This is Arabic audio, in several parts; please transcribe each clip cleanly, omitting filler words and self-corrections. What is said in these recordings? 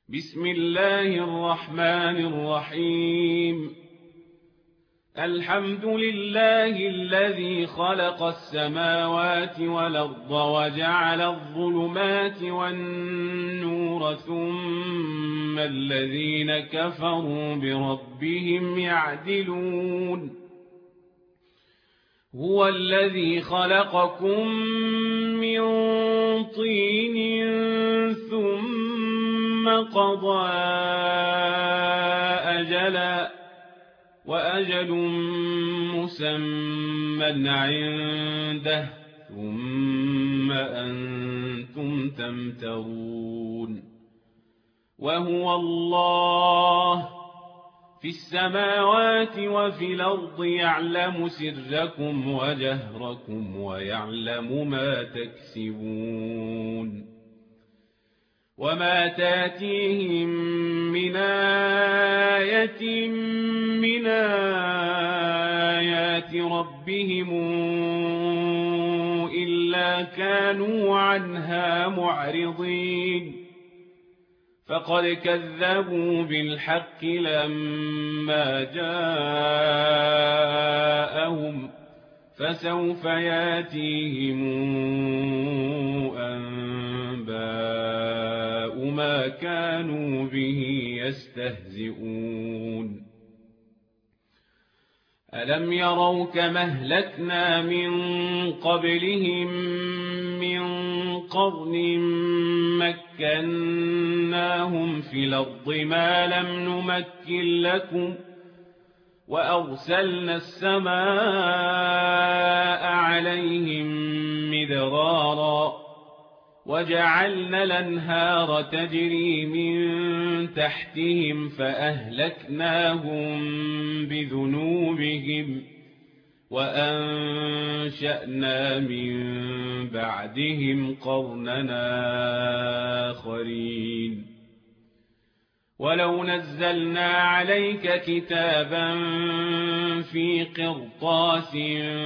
بسم الله الرحمن الرحيم. الحمد لله الذي خلق السماوات والأرض وجعل الظلمات والنور ثم الذين كفروا بربهم يعدلون. هو الذي خلقكم من طين ثم قضى أجلا وأجل مسمى عنده ثم أنتم تمترون. وهو الله في السماوات وفي الأرض يعلم سركم وجهركم ويعلم ما تكسبون. وما تاتيهم من آية من آيات ربهم إلا كانوا عنها معرضين. فقد كذبوا بالحق لما جاءهم فسوف ياتيهم أنباء ما كانوا به يستهزئون. ألم يروا كما أهلكنا من قبلهم من قرن مكناهم في الأرض ما لم نمكن لكم وأرسلنا السماء عليهم مدرارا وجعلنا الأنهار تجري من تحتهم فأهلكناهم بذنوبهم وأنشأنا من بعدهم قرننا آخرين. ولو نزلنا عليك كتابا في قرطاس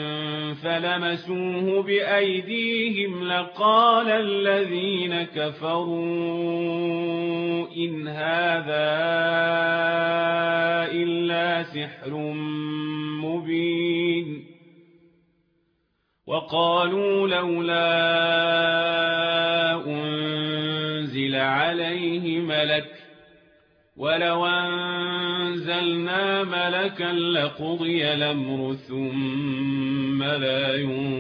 فلمسوه بأيديهم لقال الذين كفروا إن هذا إلا سحر مبين. وقالوا لولا أنزل عليه ملك ولو أنزلنا ملكا لقضي الأمر ثم لا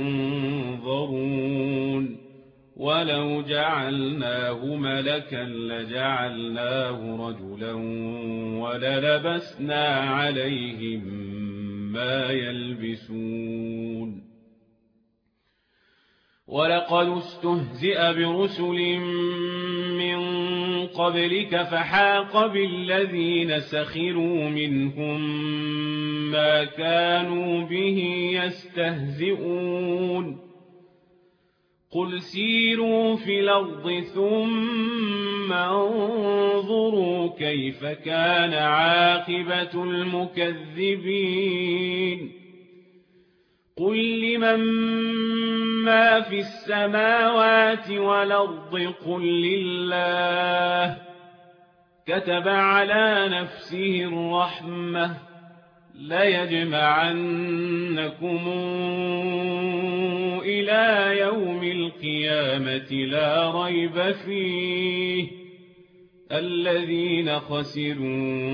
ينظرون. ولو جعلناه ملكا لجعلناه رجلا وللبسنا عليهم ما يلبسون. ولقد استهزئ برسل من قبلك فحاق بالذين سخروا منهم ما كانوا به يستهزئون. قل سيروا في الأرض ثم انظروا كيف كان عاقبة المكذبين. قل لمن ما في السماوات والأرض قل لله كتب على نفسه الرحمة ليجمعنكم إلى يوم القيامة لا ريب فيه الذين خسروا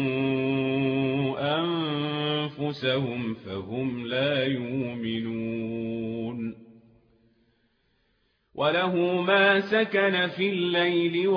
أنفسهم فهم لا يؤمنون. وله ما سكن في الليل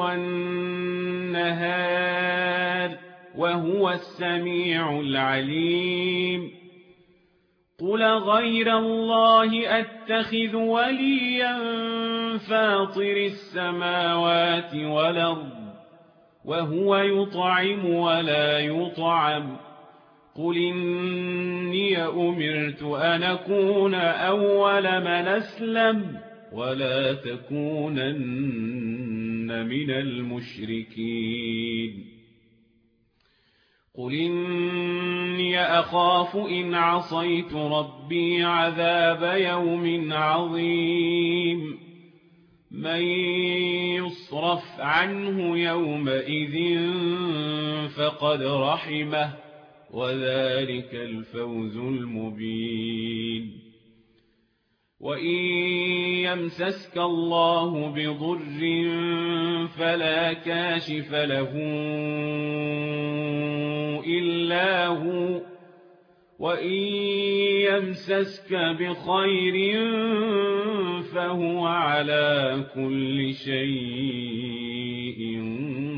والنهار وهو السميع العليم. قل غير الله أتخذ وليا فاطر السماوات والأرض وهو يطعم ولا يطعم. قل إني أمرت أن أكون أول من أسلم ولا تكونن من المشركين. قل إني أخاف إن عصيت ربي عذاب يوم عظيم. من يصرف عنه يومئذ فقد رحمه وذلك الفوز المبين وإن يمسسك الله بضر فلا كاشف له إلا هو وإن يمسسك بخير فهو على كل شيء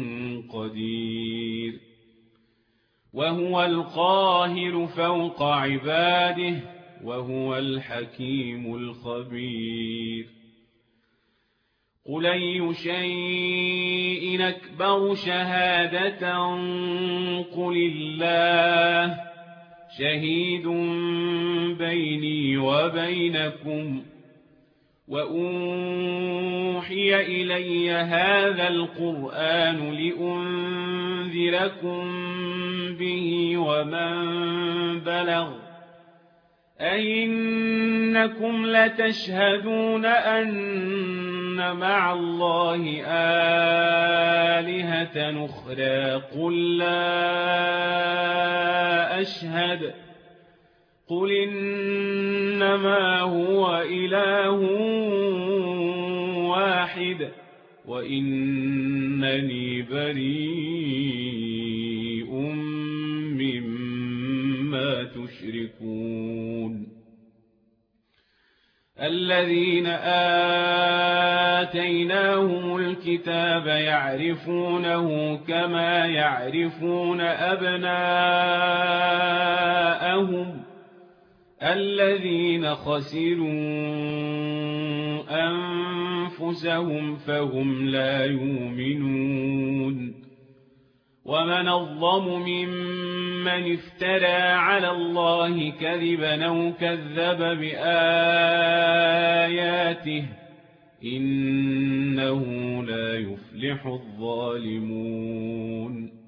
قدير وهو القاهر فوق عباده وهو الحكيم الخبير قل أي شيء أكبر شهادة قل الله شهيد بيني وبينكم وأوحي إلي هذا القرآن لأنذركم به ومن بلغ أئنكم لتشهدون أن مع الله آلهة أخرى قل لا أشهد قل إنما هو إله واحد وإنني بريء مما تشركون الذين آتيناهم الكتاب يعرفونه كما يعرفون أبناءهم الذين خسروا أنفسهم فهم لا يؤمنون ومن أظلم ممن افترى على الله كذبا أو كذب بآياته إنه لا يفلح الظالمون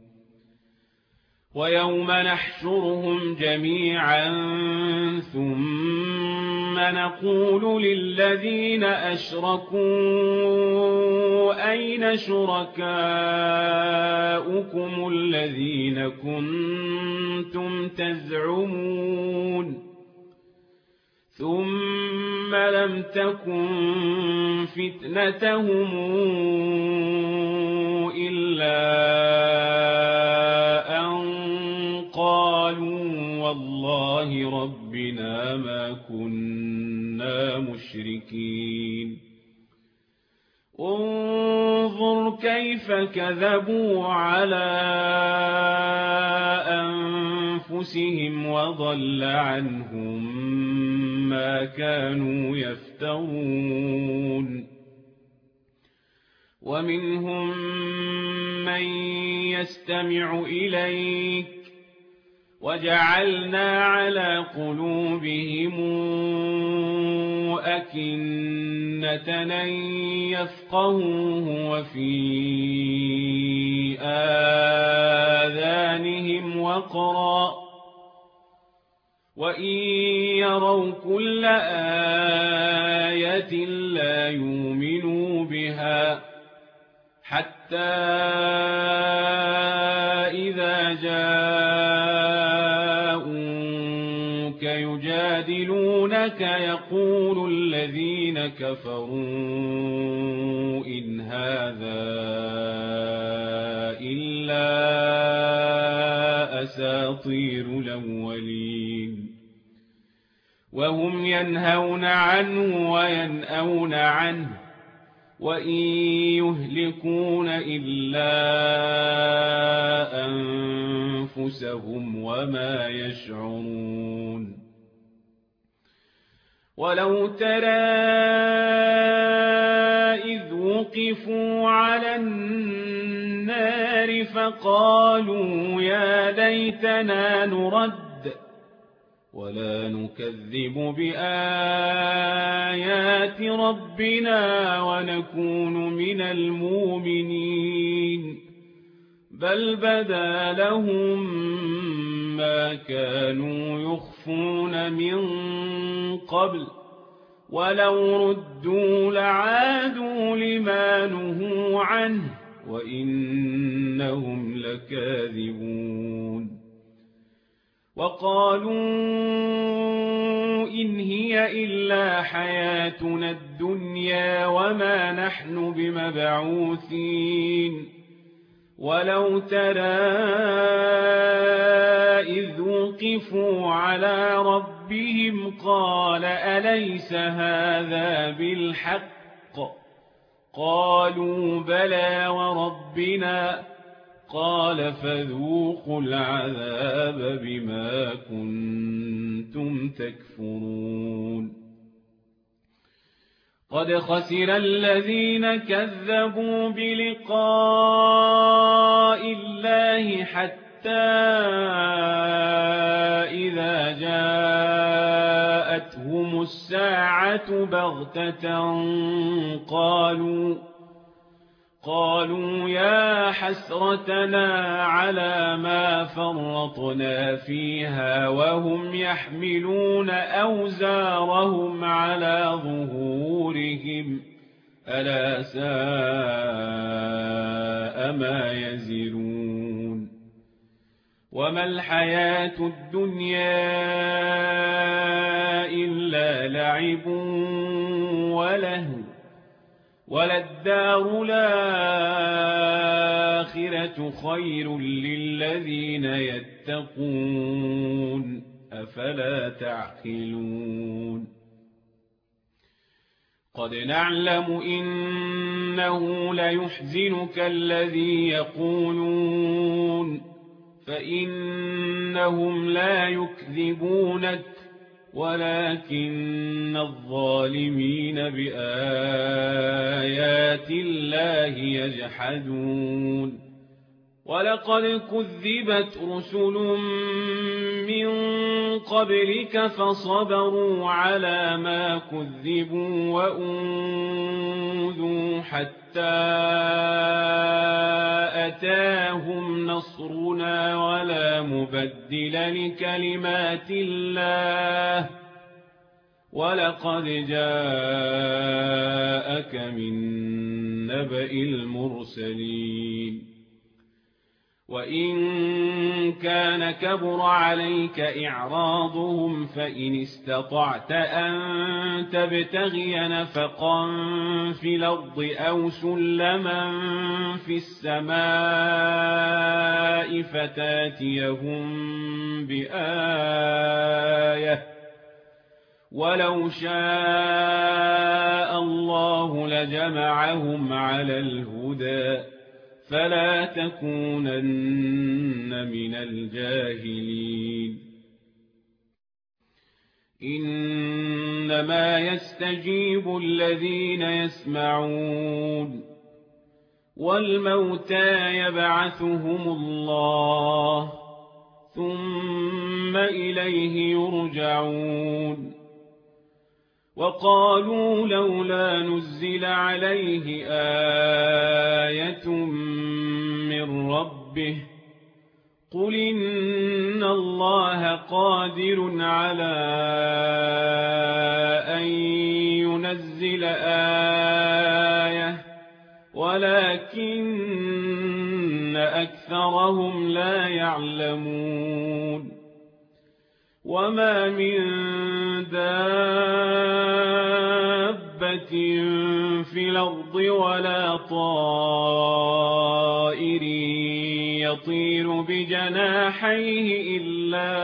ويوم نحشرهم جميعا ثم نقول للذين أشركوا أين شركاؤكم الذين كنتم تزعمون ثم لم تكن فتنتهم إلا أن قالوا والله ربنا ما كنا مشركين انظر كيف كذبوا على أنفسهم وضل عنهم ما كانوا يفترون ومنهم من يستمع إليك وجعلنا على قلوبهم أكنة أن يفقهوه وفي آذانهم وقرا وإن يروا كل آية لا يؤمنوا بها حتى إذا جاءوك يجادلونك يقول الذين كفروا إن هذا إلا أساطير الأولين وهم ينهون عنه وينأون عنه وإن يهلكون إلا أنفسهم وما يشعرون ولو ترى إذ وقفوا على النار فقالوا يا ليتنا نرد ولا نكذب بآيات ربنا ونكون من المؤمنين بل بدا لهم ما كانوا يخفون من قبل ولو ردوا لعادوا لما نهوا عنه وإنهم لكاذبون وقالوا إن هي إلا حياتنا الدنيا وما نحن بمبعوثين ولو ترى إذ وقفوا على ربهم قال أليس هذا بالحق قالوا بلى وربنا قال فذوقوا العذاب بما كنتم تكفرون قد خسر الذين كذبوا بلقاء الله حتى إذا جاءتهم الساعة بغتة قالوا يا حسرتنا على ما فرطنا فيها وهم يحملون أوزارهم على ظهورهم ألا ساء ما يزرون وما الحياة الدنيا إلا لعب ولهو وللدار الآخرة خير للذين يتقون أفلا تعقلون قد نعلم إنه ليحزنك الذي يقولون فإنهم لا يكذبونك ولكن الظالمين بآيات الله يجحدون ولقد كذبت رسل من قبلك فصبروا على ما كذبوا وأوذوا حتى أتاهم نصرنا ولا مبدل لكلمات الله ولقد جاءك من نبأ المرسلين وإن كان كبر عليك إعراضهم فإن استطعت أن تبتغي نفقا في الأرض أو سلما في السماء فتاتيهم بآية ولو شاء الله لجمعهم على الهدى فلا تكونن من الجاهلين إنما يستجيب الذين يسمعون والموتى يبعثهم الله ثم إليه يرجعون وقالوا لولا نزل عليه آية من ربه قل إن الله قادر على أن ينزل آية ولكن أكثرهم لا يعلمون وما من دابة في الأرض ولا طائر يطير بجناحيه إلا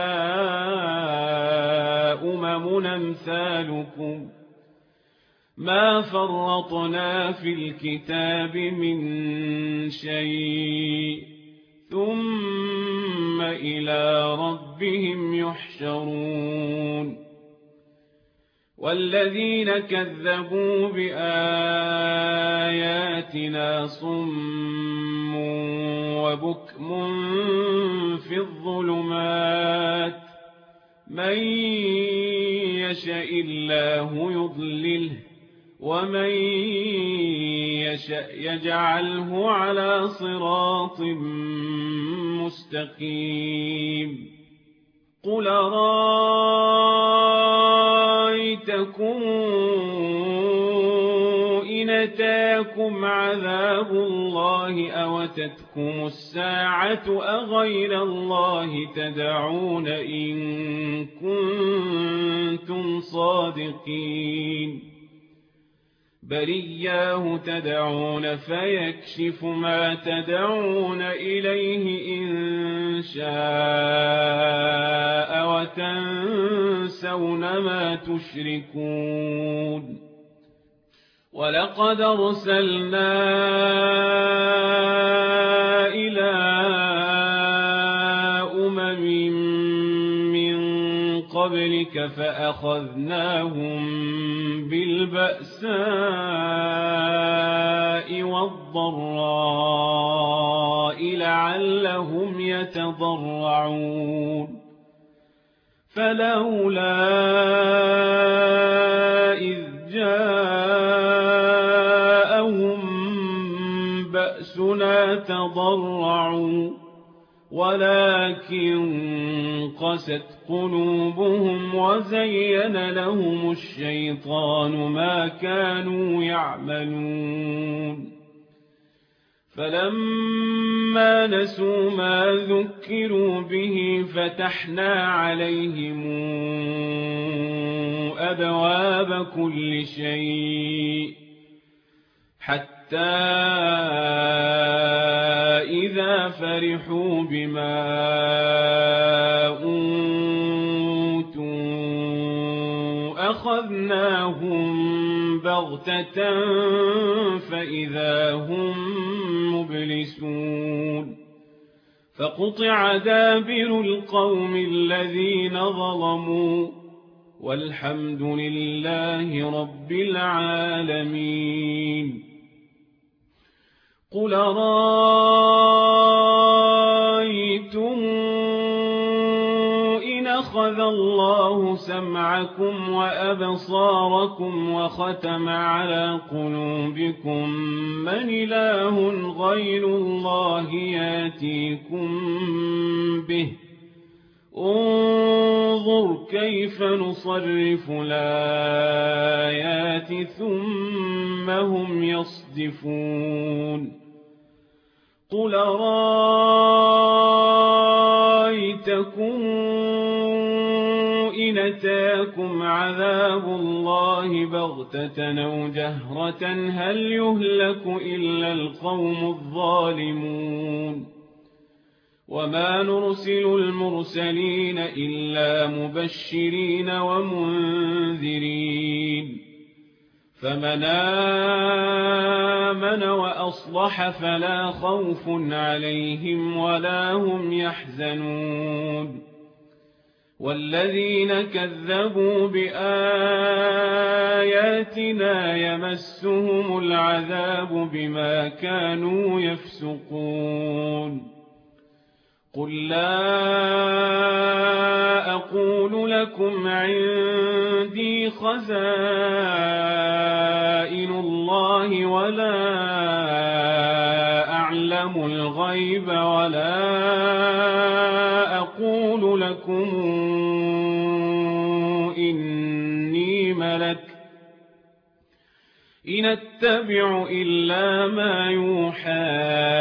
أمثالكم ما فرطنا في الكتاب من شيء ثم إلى ربهم يحشرون والذين كذبوا بآياتنا صم وبكم في الظلمات من يشاء الله يضلله ومن يشاء يجعله على صراط مستقيم قل رأيتكم أتاكم عذاب الله أو أتتكم الساعة أغير الله تدعون إن كنتم صادقين بل إياه تدعون فيكشف ما تدعون إليه إن شاء وتنسون ما تشركون ولقد أرسلنا إلى من قبلك فأخذناهم بالبأساء والضراء لعلهم يتضرعون فلولا إذ جاءهم بأسنا تضرعوا ولكن قست قلوبهم وزين لهم الشيطان ما كانوا يعملون فلما نسوا ما ذكروا به فتحنا عليهم أبواب كل شيء حتى إذا فرحوا بما أوتوا أخذناهم بغتة فإذا هم مبلسون فقطع دابر القوم الذين ظلموا والحمد لله رب العالمين قل رأيتم إن أخذ الله سمعكم وأبصاركم وختم على قلوبكم من إله غير الله ياتيكم به انظر كيف نصرف الآيات ثم هم يصدفون قل رأيتكم إن أتاكم عذاب الله بغتة أو جهرة هل يهلك إلا القوم الظالمون وما نرسل المرسلين إلا مبشرين ومنذرين فمن آمن وأصلح فلا خوف عليهم ولا هم يحزنون والذين كذبوا بآياتنا يمسهم العذاب بما كانوا يفسقون قل لا أقول لكم عندي خزائن الله ولا أعلم الغيب ولا أقول لكم إني ملك إن أتبع إلا ما يوحى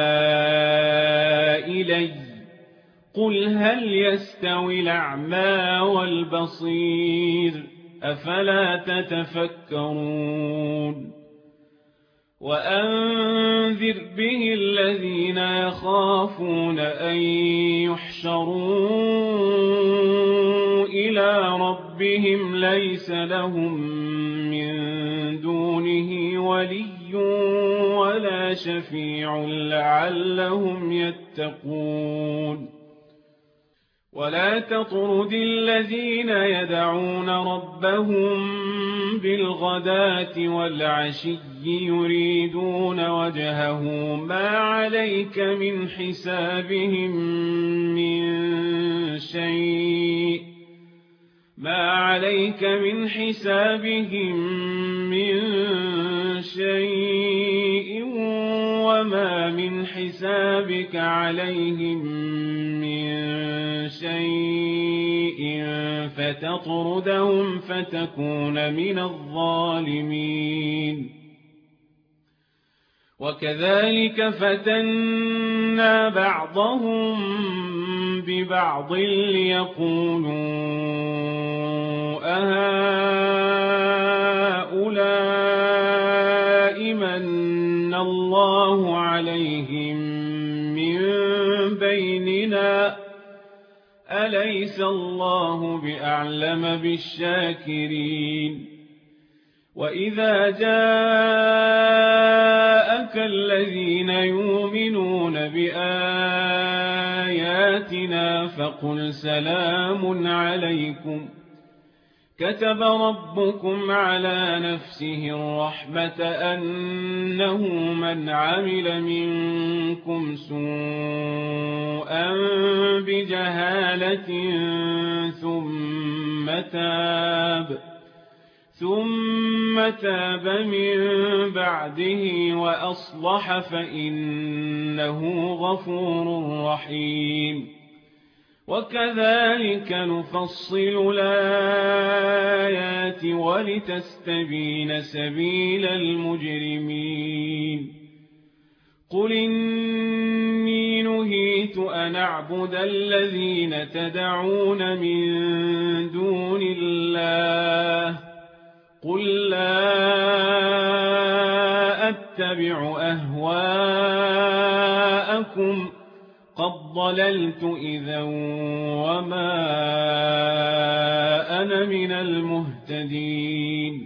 إلي قل هل يستوي الأعمى والبصير أفلا تتفكرون وأنذر به الذين يخافون أن يحشروا إلى ربهم ليس لهم من دونه ولي ولا شفيع لعلهم يتقون ولا تطرد الذين يدعون ربهم بالغداة والعشي يريدون وجهه ما عليك من حسابهم من شيء وما من حسابك عليهم من شيء فتطردهم فتكون من الظالمين وكذلك فتنا بعضهم ببعض ليقولوا أهؤلاء من الله عليهم من بيننا أليس الله بأعلم بالشاكرين وإذا جاءك الذين يؤمنون بآياتنا فقل سلام عليكم كتب ربكم على نفسه الرحمة أنه من عمل منكم سوءا بجهالة ثم تاب من بعده وأصلح فإنه غفور رحيم وكذلك نفصل الآيات ولتستبين سبيل المجرمين قل إني نهيت أن أعبد الذين تدعون من دون الله قل لا أتبع أهواءكم قد ضللت إذا وما أنا من المهتدين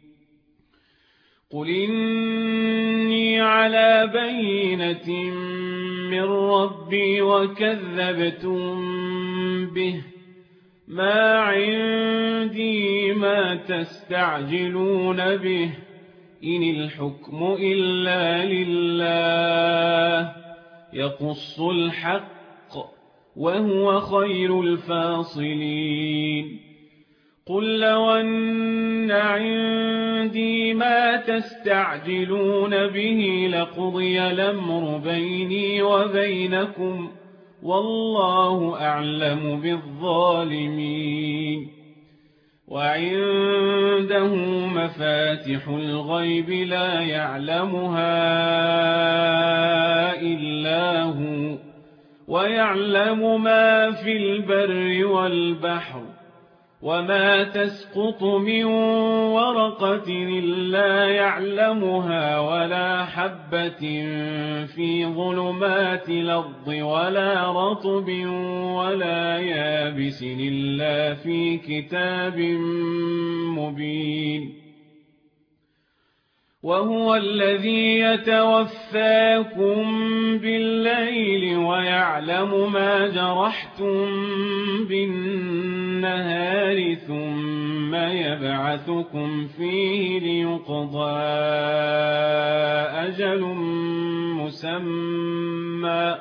قل إني على بينة من ربي وكذبتم به ما عندي ما تستعجلون به إن الحكم إلا لله يقص الحق وهو خير الفاصلين قل لو أن عندي ما تستعجلون به لقضي الأمر بيني وبينكم والله أعلم بالظالمين وعنده مفاتح الغيب لا يعلمها إلا هو ويعلم ما في البر والبحر وما تسقط من ورقة إلا يعلمها ولا حبة في ظلمات الأرض ولا رطب ولا يابس إلا في كتاب مبين وهو الذي يتوفاكم بالليل ويعلم ما جرحتم بالنهار ثم يبعثكم فيه ليقضى أجل مسمى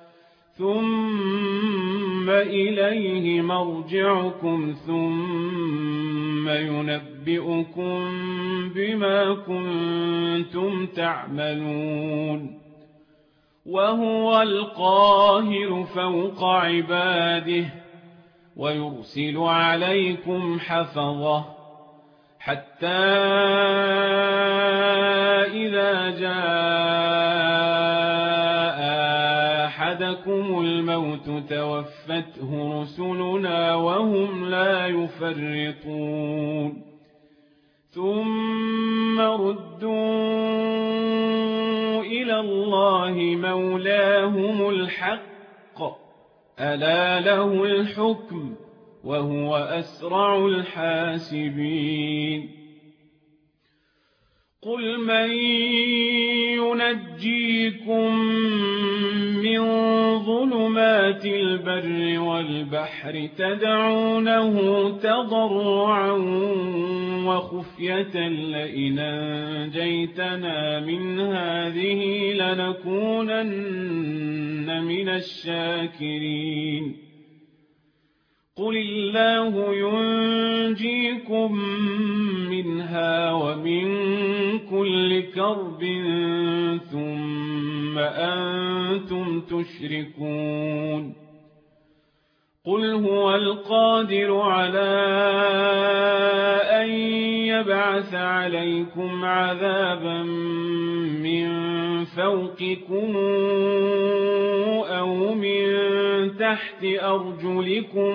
ثم إليه مرجعكم ثم ينبئكم بما كنتم تعملون وهو القاهر فوق عباده ويرسل عليكم حفظة حتى إذا جاء أحدكم الموت توفته رسلنا وهم لا يفرطون ثم ردوا إلى الله مولاهم الحق ألا له الحكم وهو أسرع الحاسبين قل من ينجيكم من ظلمات البر والبحر تدعونه تضرعا وخفية لئن أنجيتنا من هذه لنكونن من الشاكرين قل الله ينجيكم منها ومن كل كرب ثم أنتم تشركون قل هو القادر على أن يبعث عليكم عذابا من فوقكم أو من تحت أرجلكم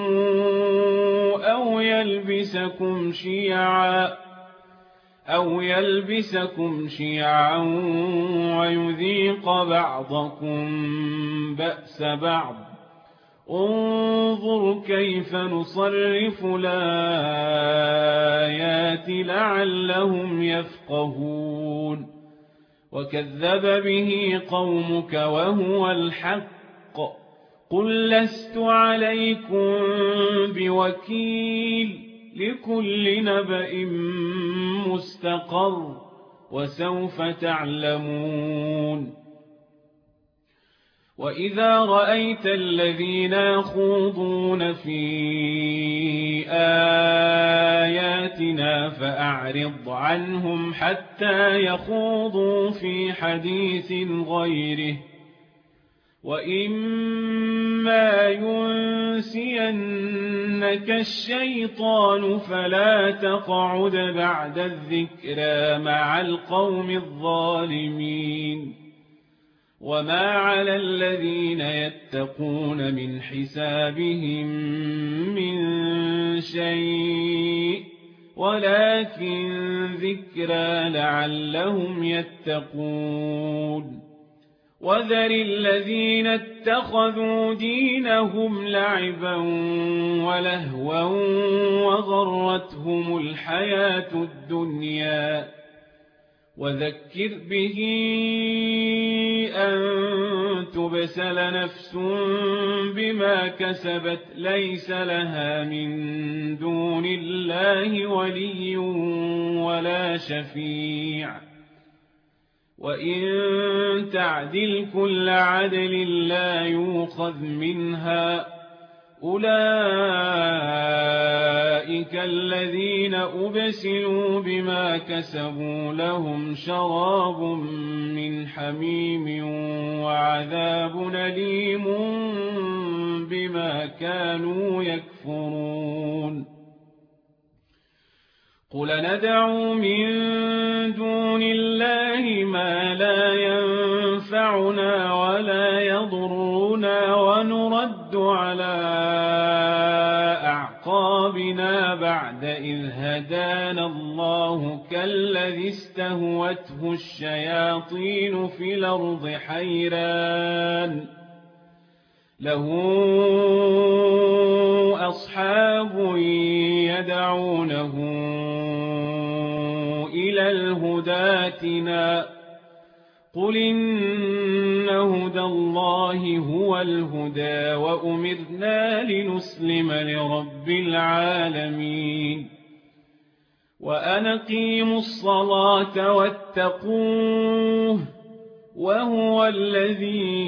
أو يلبسكم شيعا ويذيق بعضكم بأس بعض. انظر كيف نصرف الآيات لعلهم يفقهون. وكذب به قومك وهو الحق. قل لست عليكم بوكيل. لكل نبأ مستقر وسوف تعلمون. وإذا رأيت الذين يخوضون في آياتنا فأعرض عنهم حتى يخوضوا في حديث غيره. وإما ينسينك الشيطان فلا تقعد بعد الذكرى مع القوم الظالمين. وما على الذين يتقون من حسابهم من شيء ولكن ذكرى لعلهم يتقون. وذر الذين اتخذوا دينهم لعبا ولهوا وغرتهم الحياة الدنيا. وذكر به أن تبسل نفس بما كسبت ليس لها من دون الله ولي ولا شفيع. وإن تعدل كل عدل لا يؤخذ منها. أولئك الذين أبسلوا بما كسبوا لهم شراب من حميم وعذاب أليم بما كانوا يكفرون. قل ندعو من دون الله ما لا ينفعنا ولا يضرنا ونرد على أعقابنا بعد إذ هدانا الله كالذي استهوته الشياطين في الأرض حيران له أصحاب يدعونه إلى الهدى ائتنا. قل إن هدى الله هو الهدى وأمرنا لنسلم لرب العالمين. وأن أقيموا الصلاة واتقوه وهو الذي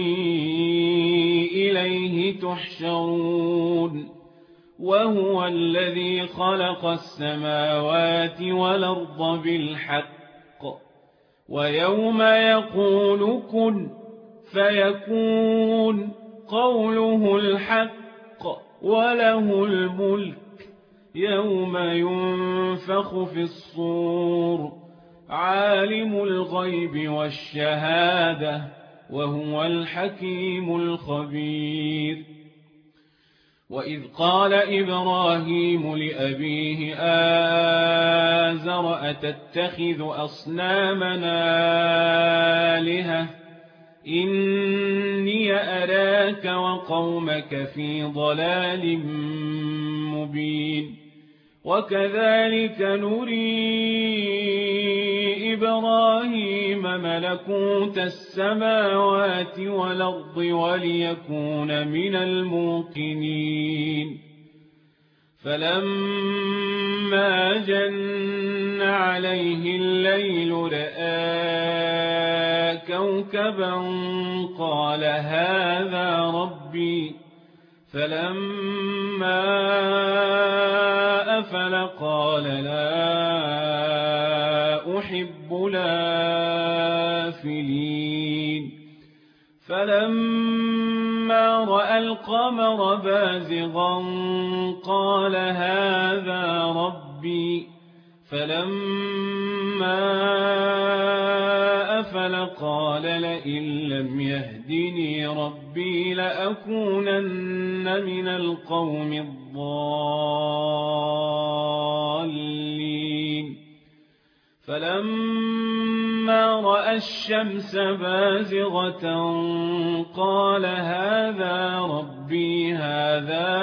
إليه تحشرون. وهو الذي خلق السماوات والأرض بالحق ويوم يقول كن فيكون قوله الحق وله الملك يوم ينفخ في الصور عالم الغيب والشهادة وهو الحكيم الخبير. وإذ قال إبراهيم لأبيه آزر أتتخذ أصنامنا آلهة إني أراك وقومك في ضلال مبين. وكذلك نري إبراهيم ملكوت السماوات والأرض وليكون من الموقنين. فلما جن عليه الليل رأى كوكبا قال هذا ربي. فلما أفل قال لا أحب الآفلين. فلما رأى القمر بازغا قال هذا ربي فلما أفل قال لئن لم يهدني ربي لأكونن من القوم الضالين فلما رأى الشمس بازغة قال هذا ربي هذا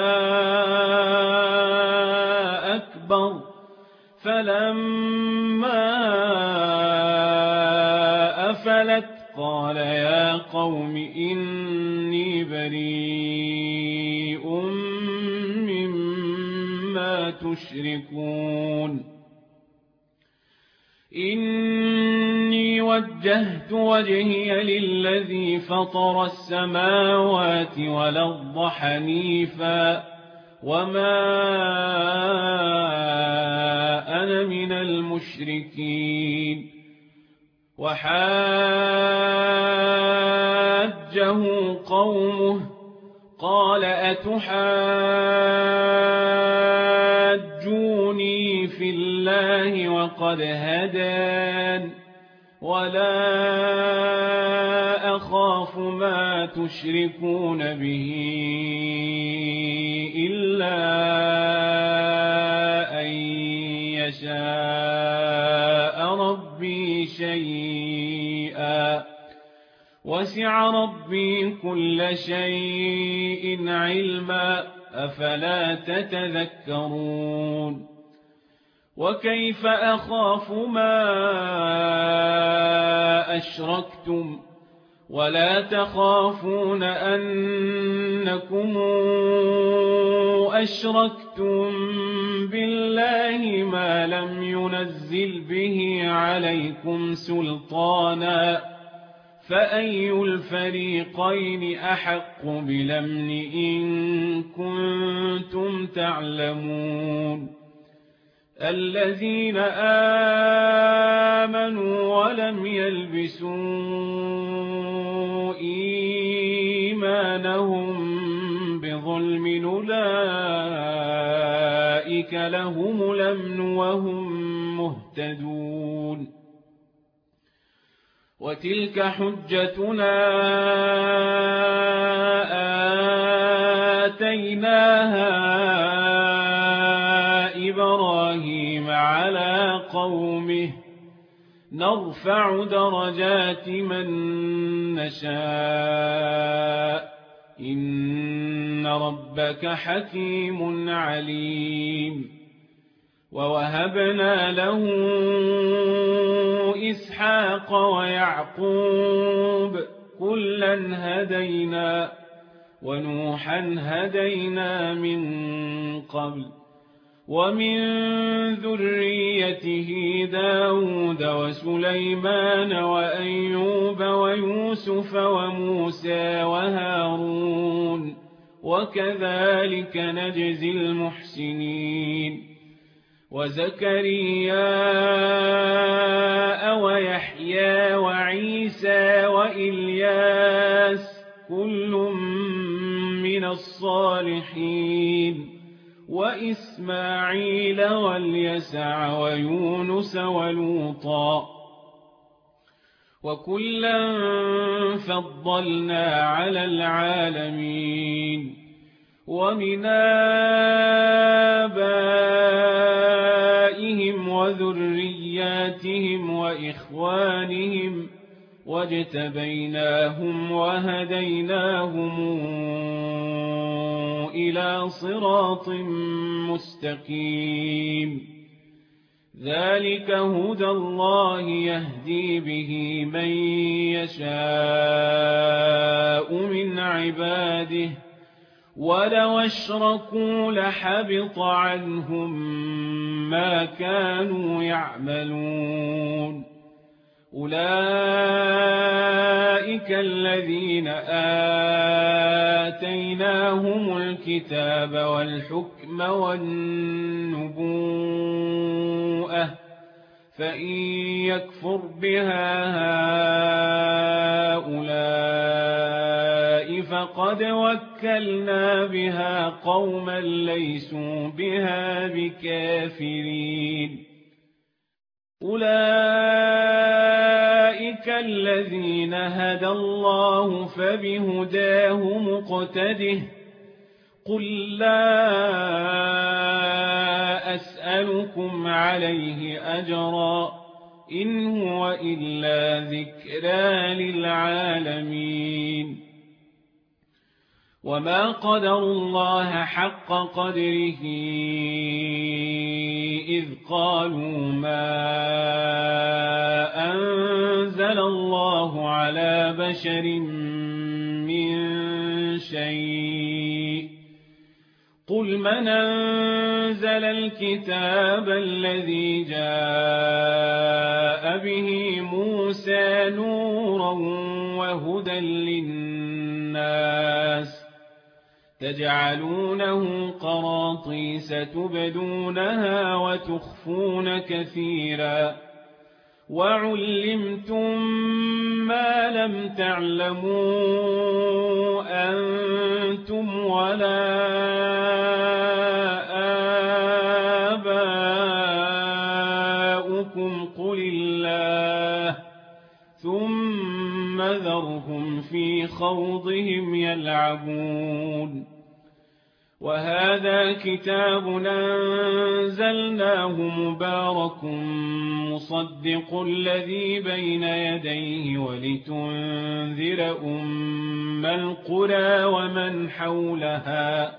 أكبر فلما أفلت قال يا قوم إني بريء مما تشركون إني وجهت وجهي للذي فطر السماوات والأرض حنيفا وما أنا من المشركين وحاجه قومه قال أتحاجوني في الله وقد هدان ولا أخاف ما تشركون به إلا أن يشاء ربي شيئا وسع ربي كل شيء علما أفلا تتذكرون وكيف أخاف ما أشركتم ولا تخافون أنكم أشركتم بالله ما لم ينزل به عليكم سلطانا فأي الفريقين أحق بالأمن إن كنتم تعلمون الذين آمنوا ولم يلبسوا إيمانهم بظلم أولئك لهم الأمن وهم مهتدون وتلك حجتنا آتيناها إبراهيم على قومه نرفع درجات من نشاء إن ربك حكيم عليم ووهبنا له إسحاق ويعقوب كلا هدينا ونوحا هدينا من قبل ومن ذريته داود وسليمان وأيوب ويوسف وموسى وهارون وكذلك نجزي المحسنين وزكريا ويحيى وعيسى وإلياس كل من الصالحين وإسماعيل واليسع ويونس ولوطا وكلا فضلنا على العالمين ومن آبائهم وذرياتهم وإخوانهم واجتبيناهم وهديناهم إلى صراط مستقيم ذلك هدى الله يهدي به من يشاء من عباده ولو أشركوا لحبط عنهم ما كانوا يعملون أولئك الذين آتيناهم الكتاب والحكم والنبوءة فإن يكفر بها هؤلاء فقد وكلنا بها قوما ليسوا بها بكافرين أولئك الذين هدى الله فبهداه مقتده قل لا أسألكم عليه أجرا إن هو إلا ذكرى للعالمين وما قدروا الله حق قدره إذ قالوا ما أنزل الله على بشر من شيء قل من أنزل الكتاب الذي جاء به موسى نورا وهدى للناس تجعلونه قراطيس تبدونها وتخفون كثيرا وعلمتم ما لم تعلموا أنتم ولا آباؤكم قل الله ثم ذرهم في خوضهم يلعبون وهذا كتاب أنزلناه مبارك مصدق الذي بين يديه ولتنذر أم القرى ومن حولها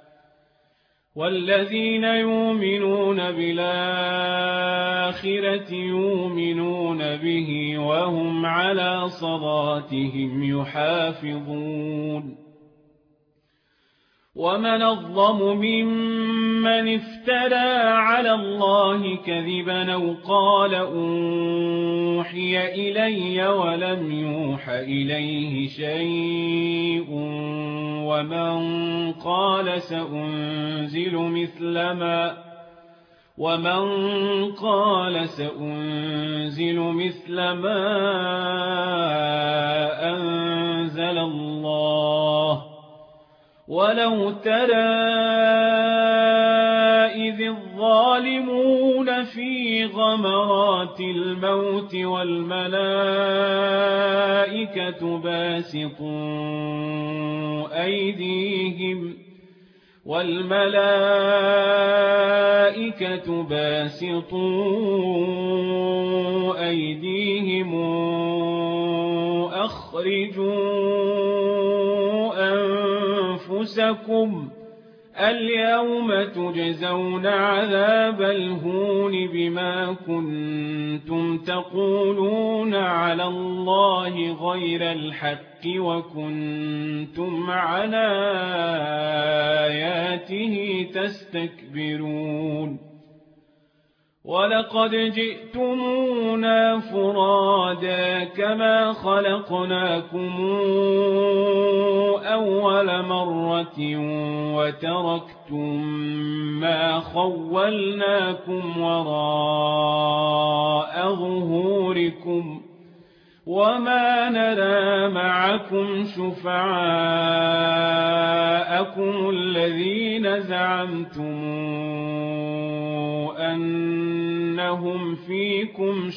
والذين يؤمنون بالآخرة يؤمنون به وهم على صلاتهم يحافظون ومن أظلم ممن افترى على الله كذبا أو قال أوحي إلي ولم يوح إليه شيء ومن قال سأنزل مثل ما أنزل الله ولو ترى إذ الظالمون في غمرات الموت والملائكة باسطوا أيديهم أخرجوا أنفسكم اليوم تجزون عذاب الهون بما كنتم تقولون على الله غير الحق وكنتم عن آياته تستكبرون ولقد جئتمونا فرادا كما خلقناكم أول مرة وتركتم ما خولناكم وراء ظهوركم وما نرى معكم شفعاءكم الذين زعمتم أنهم فيكم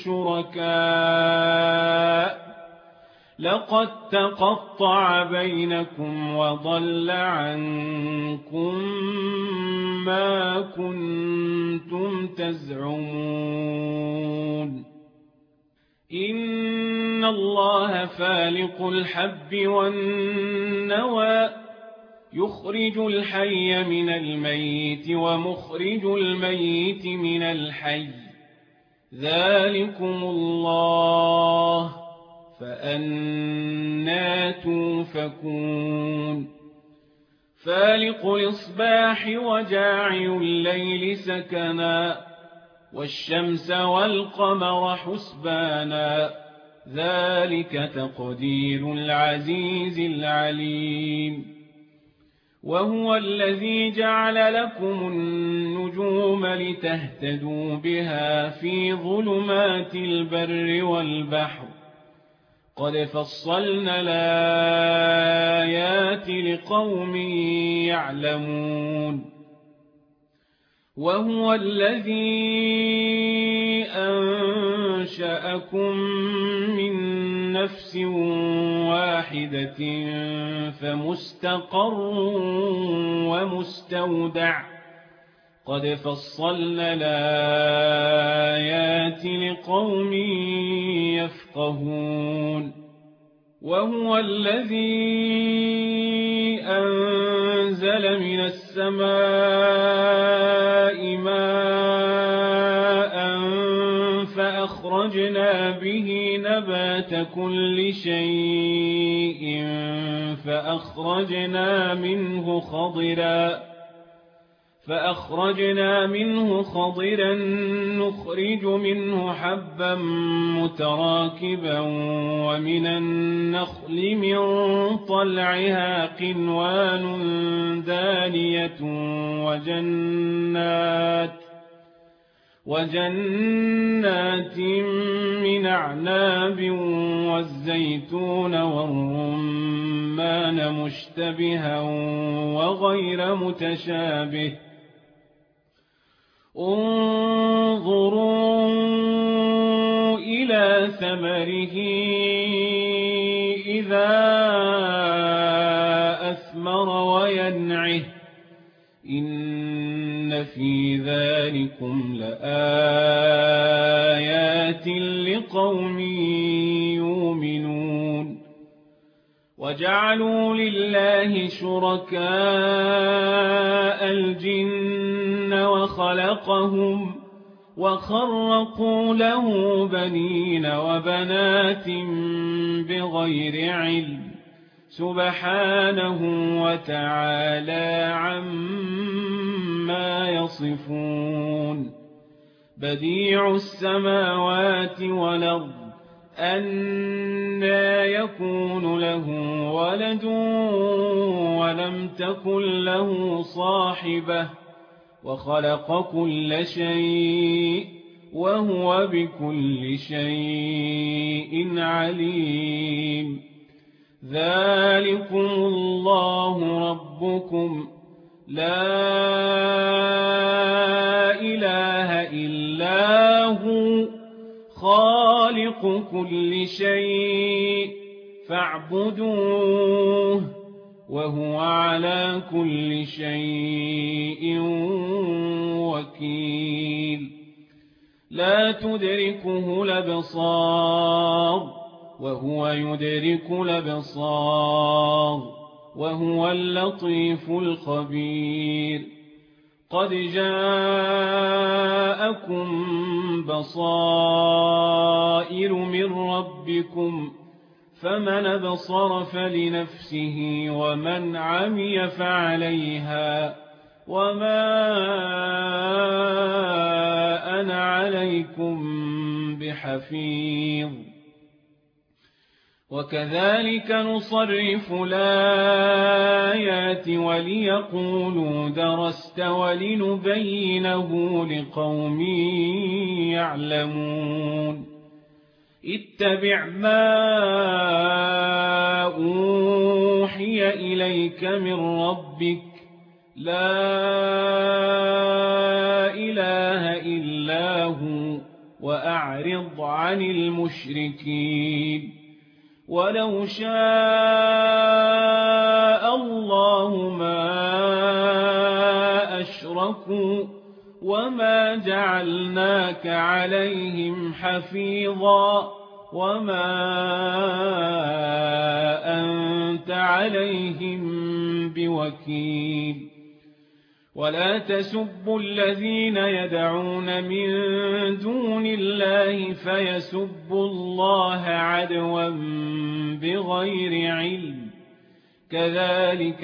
شركاء لقد تقطع بينكم وضل عنكم ما كنتم تزعمون إن الله فالق الحب والنوى يخرج الحي من الميت ومخرج الميت من الحي ذلكم الله فأنى توفكون فالق الإصباح وجاعل الليل سكنا والشمس والقمر حسبانا ذلك تقدير العزيز العليم وهو الذي جعل لكم النجوم لتهتدوا بها في ظلمات البر والبحر قد فصلنا الآيات لقوم يعلمون وهو الذي أنشأكم من نفس واحدة فمستقر ومستودع قد فصلنا الآيات لقوم يفقهون وهو الذي أنزل من السماء ماء فأخرجنا به نبات كل شيء فأخرجنا منه خضرا نخرج منه حبا متراكبا ومن النخل من طلعها قنوان دانية وجنات من أعناب والزيتون والرمان مشتبها وغير متشابه انظروا إلى ثمره إذا أثمر وينعه إن في ذلكم لآيات لقوم يؤمنون وجعلوا لله شركاء الجن وخلقهم وخرقوا له بنين وبنات بغير علم سبحانه وتعالى عما يصفون بديع السماوات والأرض أنى يكون له ولد ولم تكن له صاحبة وخلق كل شيء وهو بكل شيء عليم ذلكم الله ربكم لا إله إلا هو خالق كل شيء فاعبدوه وهو على كل شيء وكيل لا تدركه الأبصار وهو يدرك الأبصار وهو اللطيف الخبير قد جاءكم بصائر من ربكم فمن أبصر فلنفسه ومن عمي فعليها وما أنا عليكم بحفيظ وكذلك نصرف الآيات وليقولوا درست ولنبينه لقوم يعلمون اتبع ما أوحي إليك من ربك لا إله إلا هو وأعرض عن المشركين ولو شاء الله ما أشركوا وما جعلناك عليهم حفيظا وما أنت عليهم بوكيل ولا تسبوا الذين يدعون من دون الله فيسبوا الله عدوا بغير علم كذلك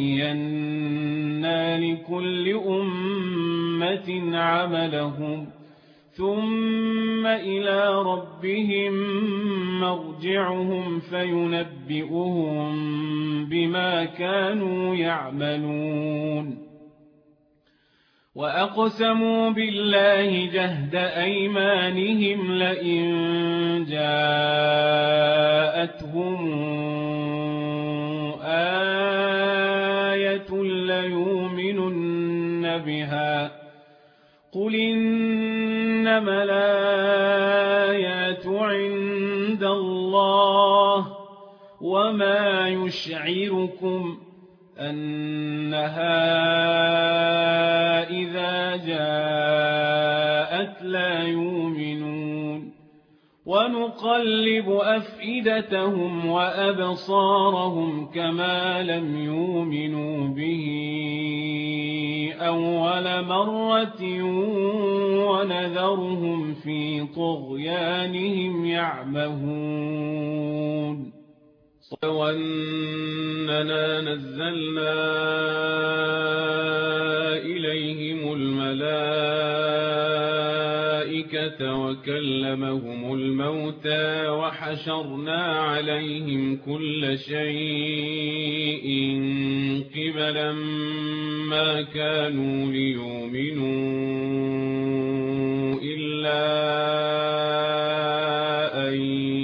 زينا لكل أمة عملهم ثم إلى ربهم مرجعهم فينبئهم بما كانوا يعملون وأقسموا بالله جهد أيمانهم لئن جاءتهم آية ليؤمنن بها قل إنما الآيات عند الله وما يشعركم أنها إذا جاءت لا يؤمنون ونقلب أفئدتهم وأبصارهم كما لم يؤمنوا به أول مرة ونذرهم في طغيانهم يعمهون وأننا نزلنا إليهم الملائكة وكلمهم الموتى وحشرنا عليهم كل شيء قبلا ما كانوا ليؤمنوا إلا أن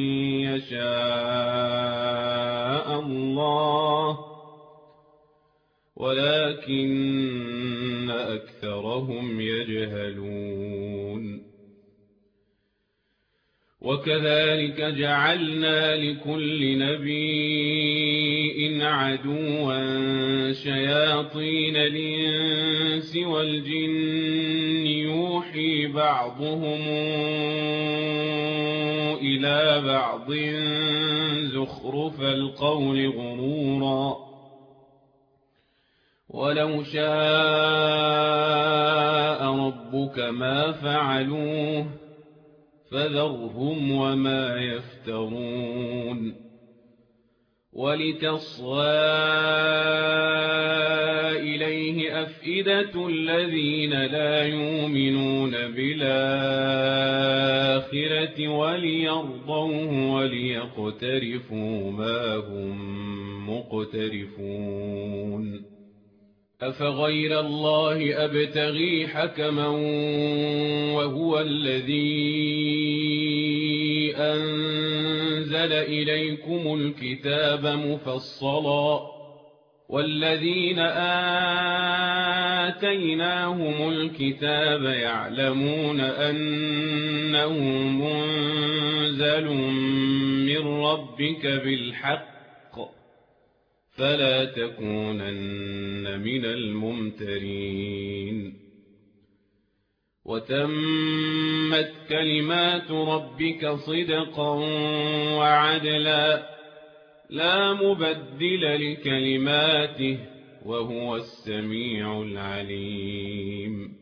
يشاء الله ولكن أكثرهم يجهلون وكذلك جعلنا لكل نبي عدوا شياطين الإنس والجن يوحي بعضهم إلى بعض زخرف القول غرورا ولو شاء ربك ما فعلوه فذرهم وما يفترون ولتصغى إليه أفئدة الذين لا يؤمنون بالآخرة وليرضوه وليقترفوا ما هم مقترفون أفغير الله أبتغي حكما وهو الذي أنزل إليكم الكتاب مفصلا والذين آتيناهم الكتاب يعلمون أنه منزل من ربك بالحق فلا تكونن من الممترين وتمت كلمات ربك صدقا وعدلا لا مبدل لكلماته وهو السميع العليم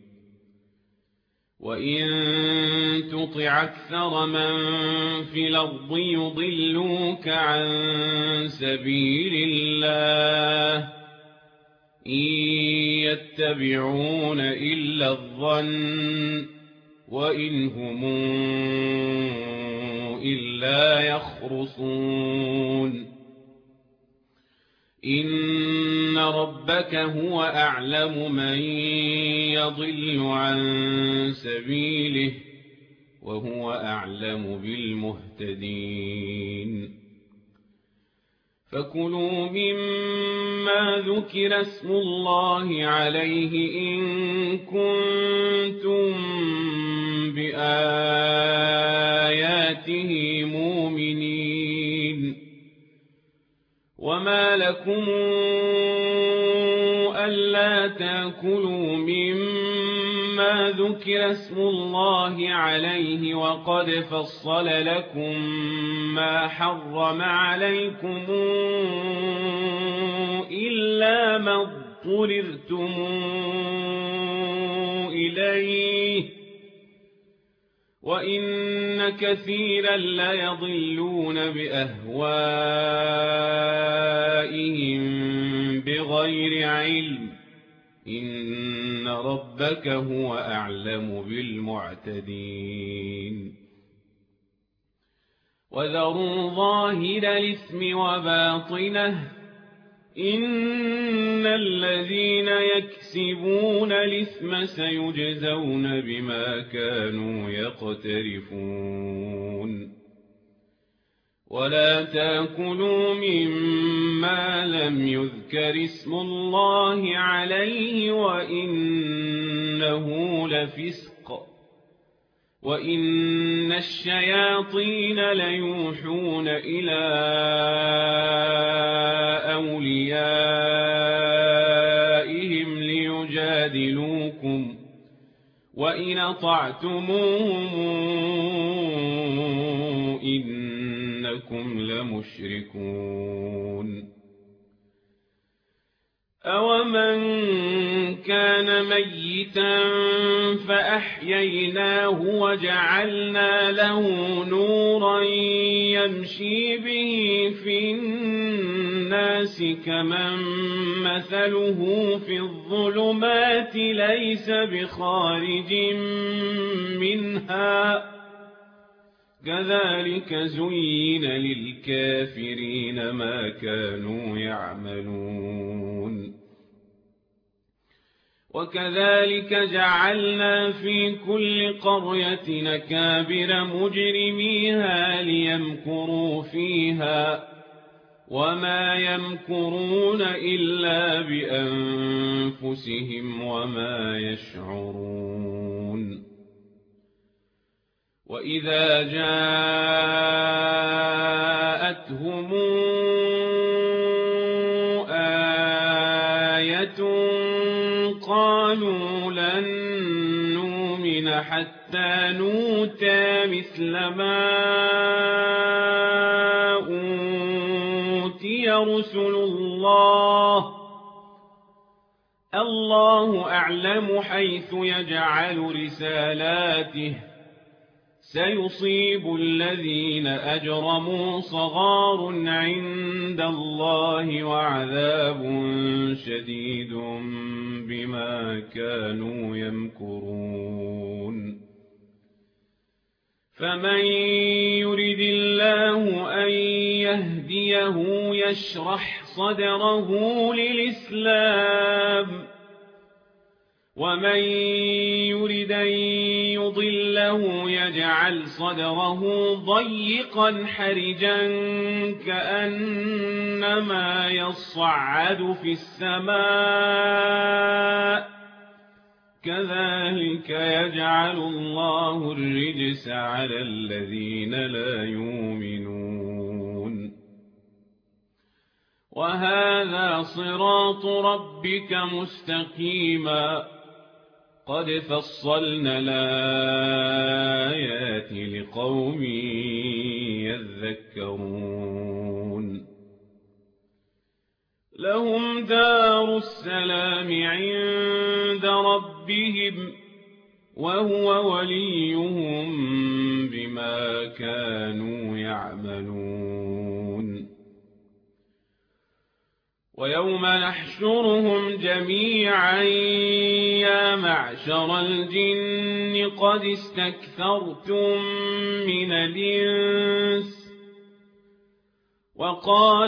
وإن تطع أكثر من في الأرض يضلوك عن سبيل الله إن يتبعون إلا الظن وإن هم إلا يخرصون إن ربك هو أعلم من يضل عن سبيله وهو أعلم بالمهتدين فكلوا مما ذكر اسم الله عليه إن كنتم بآياته مؤمنين وما لكم ألا تأكلوا مما ذكر اسم الله عليه وقد فصل لكم ما حرم عليكم إلا ما اضطررتم إليه وإن كثيرا ليضلون بأهوائهم بغير علم إن ربك هو أعلم بالمعتدين وذروا ظاهر الإثم وباطنه إن الذين يكسبون الإثم سيجزون بما كانوا يقترفون ولا تأكلوا مما لم يذكر اسم الله عليه وإنه لفسق وإن الشياطين ليوحون إلى أوليائهم ليجادلوكم وإن أطعتموهم إنكم لمشركون أومن كان ميتا فأحييناه وجعلنا له نورا يمشي به في الناس كمن مثله في الظلمات ليس بخارج منها كذلك زين للكافرين ما كانوا يعملون وكذلك جعلنا في كل قرية نكابر مجرميها ليمكروا فيها وما يمكرون إلا بأنفسهم وما يشعرون وإذا جاءتهم آية قالوا لن نؤمن حتى نؤتى مثل ما أوتي رسل الله أعلم حيث يجعل رسالاته سيصيب الذين أجرموا صغار عند الله وعذاب شديد بما كانوا يمكرون فمن يرد الله أن يهديه يشرح صدره للإسلام ومن يرد أن يضله يجعل صدره ضيقا حرجا كأنما يصعد في السماء كذلك يجعل الله الرجس على الذين لا يؤمنون وهذا صراط ربك مستقيما قد فصلنا الآيات لقوم يذكرون لهم دار السلام عند ربهم وهو وليهم بما كانوا يعملون ويوم نحشرهم جميعا يا معشر الجن قد استكثرتم من الإنس وقال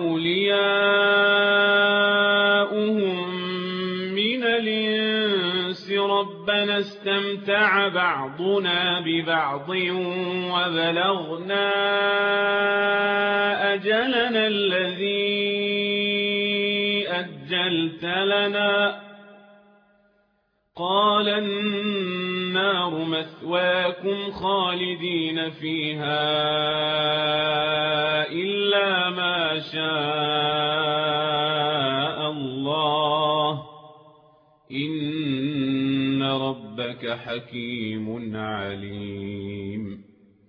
أولياؤهم من الإنس ربنا استمتع بعضنا ببعض وبلغنا أجلنا الذي أجلت لنا قال النار مثواكم خالدين فيها إلا ما شاء الله إن ربك حكيم عليم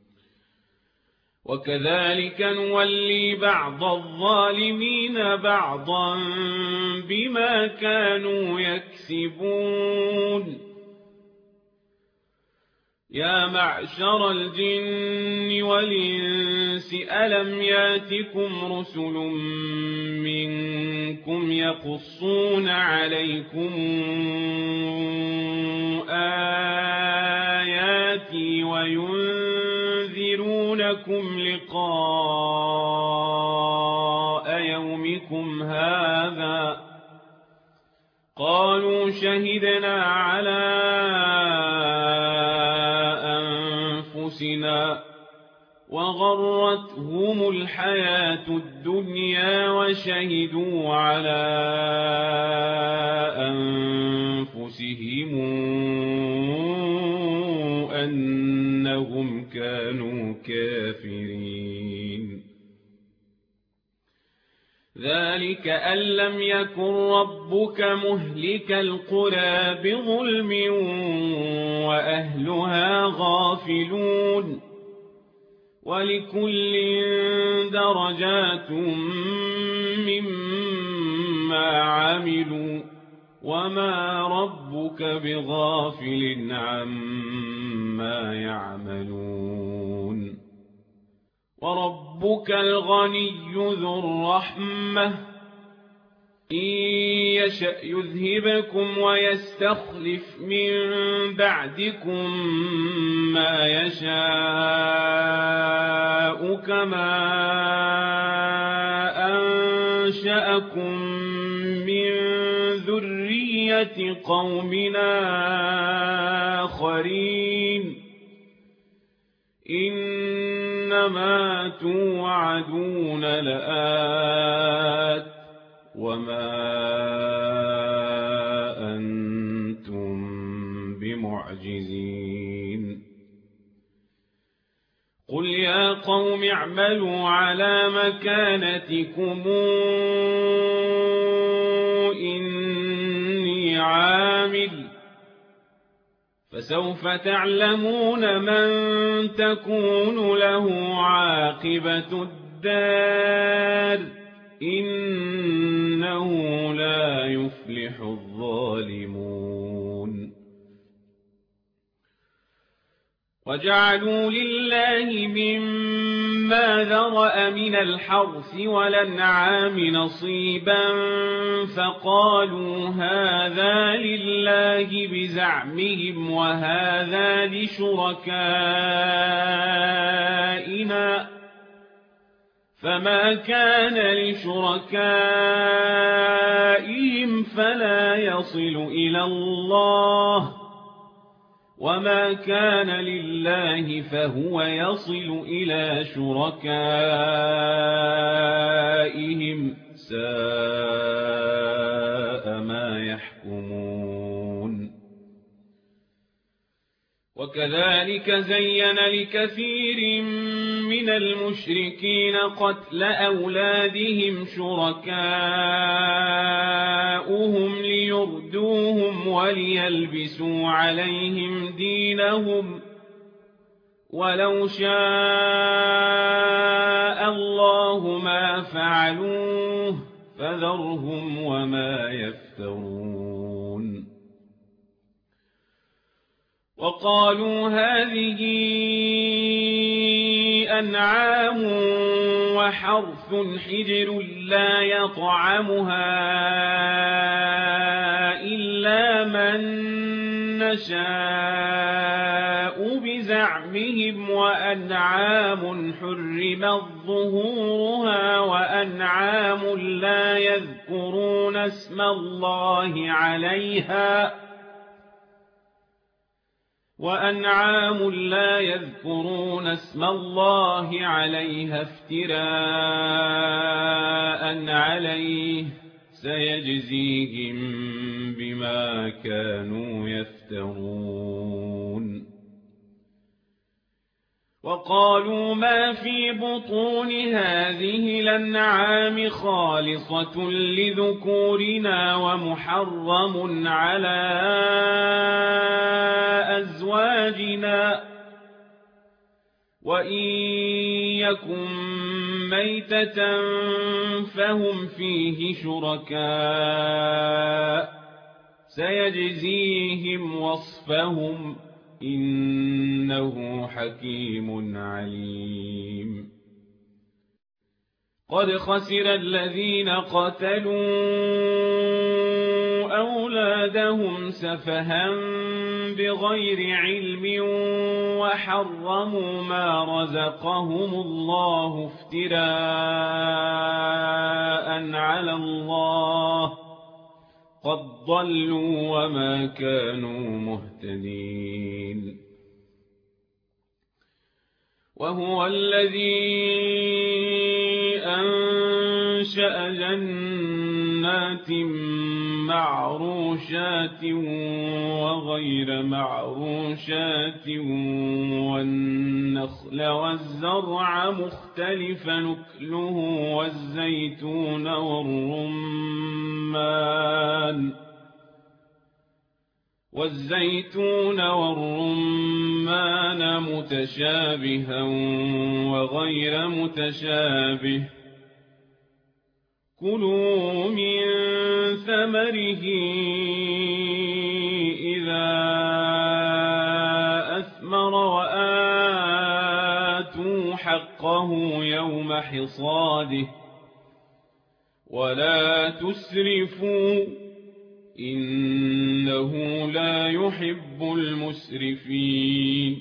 وكذلك نولي بعض الظالمين بعضا بما كانوا يكسبون يا معشر الجن والإنس ألم ياتكم رسل منكم يقصون عليكم آياتي وينذرونكم لقاء يومكم هذا قالوا شهدنا على أنفسنا وغرتهم الحياة الدنيا وشهدوا على أنفسهم أنهم كانوا كافرين ذلك أن لم يكن ربك مهلك القرى بظلم وأهلها غافلون ولكل درجات مما عملوا وما ربك بغافل عما يعملون وربك الغني ذو الرحمة إن يشأ يذهبكم ويستخلف من بعدكم ما يشاء كما أنشأكم من ذرية قومنا آخرين إنما توعدون لآت وما أنتم بمعجزين قل يا قوم اعملوا على مكانتكم إني عامل فسوف تعلمون من تكون له عاقبة الدار إنه لا يفلح الظالمون وجعلوا لله مما ذرأ من الحرث والأنعام نصيبا فقالوا هذا لله بزعمهم وهذا لشركائنا فما كان لشركائهم فلا يصل إلى الله وما كان لله فهو يصل إلى شركائهم ساء ما يحكمون وكذلك زين لكثير من المشركين قتل أولادهم شركاؤهم ليردوهم وليلبسوا عليهم دينهم ولو شاء الله ما فعلوه فذرهم وما يفترون وقالوا هذه أنعام وحرث حجر لا يطعمها إلا من نشاء بزعمهم وأنعام حرمت ظهورها وأنعام لا يذكرون اسم الله عليها افتراء عليه سيجزيهم بما كانوا يفترون وقالوا ما في بطون هذه الأنعام خالصة لذكورنا ومحرم على أزواجنا وإن يكن ميتة فهم فيه شركاء سيجزيهم وصفهم إنه حكيم عليم قد خسر الذين قتلوا أولادهم سفها بغير علم وحرموا ما رزقهم الله افتراء على الله قد ضلوا وما كانوا مهتدين وهو الذي أنشأ جنات معروشات وغير معروشات والنخل والزرع مختلفا نكله والزيتون والرمان متشابها وغير متشابه كلوا من ثمره إذا أثمر وآتوا حقه يوم حصاده ولا تسرفوا إنه لا يحب المسرفين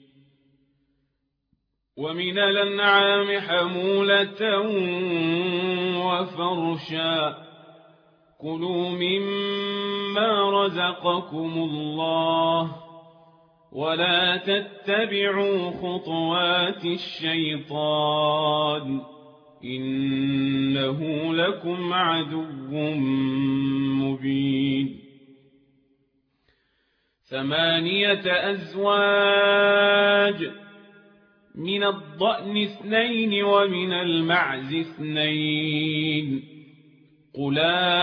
ومن الأنعام حمولة وفرشا كلوا مما رزقكم الله ولا تتبعوا خطوات الشيطان إنه لكم عدو مبين 8 أزواج من الضأن 2 ومن المعز 2 قل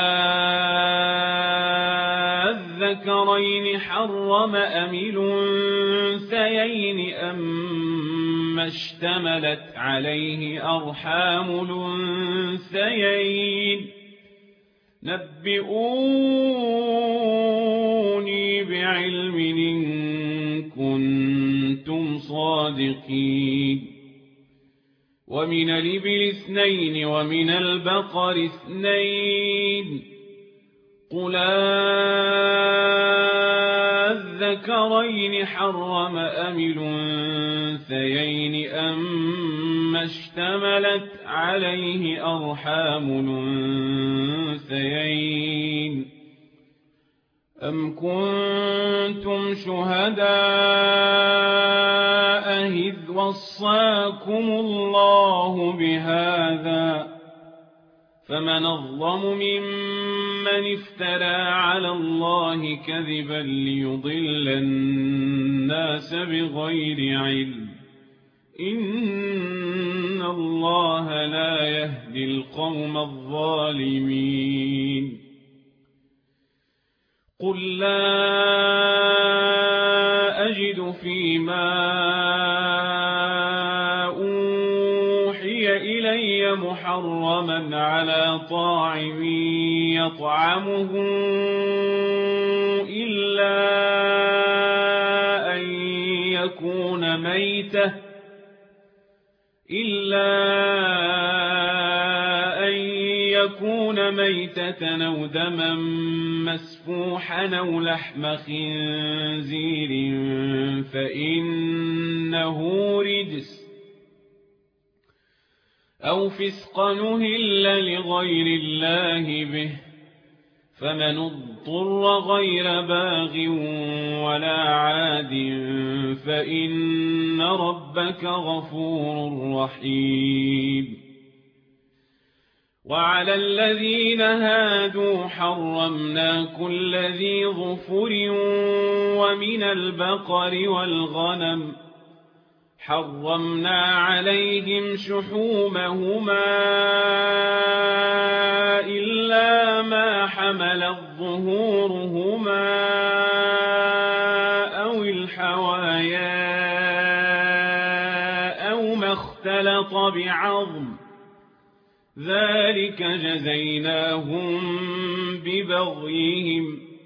الذكرين حرم أم الأنثيين أما اشتملت عليه أرحام الأنثيين نبئوني بعلم إن كنتم صادقين ومن الإبل 2 ومن البقر 2 قل الذكرين حرم أم الأنثيين أما اشتملت عليه أرحام الأنثيين أم كنتم شهداء إذ وصاكم الله بهذا فمن أظلم ممن افترى على الله كذبا ليضل الناس بغير علم إن الله لا يهدي القوم الظالمين قل لا أجد فيما أوحي إلي محرما على طاعم يطعمه إلا أن يكون ميتة أو دما مسفوحا أو لحم خنزير فإنه رجس أو فسقا أهل لغير الله به فمن اضطر غير باغ ولا عاد فإن ربك غفور رحيم وعلى الذين هادوا حرمنا كل ذي ظفر ومن البقر والغنم حرمنا عليهم شحومهما إلا ما حملت ظهورهما أو الحوايا أو ما اختلط بعظم ذلك جزيناهم ببغيهم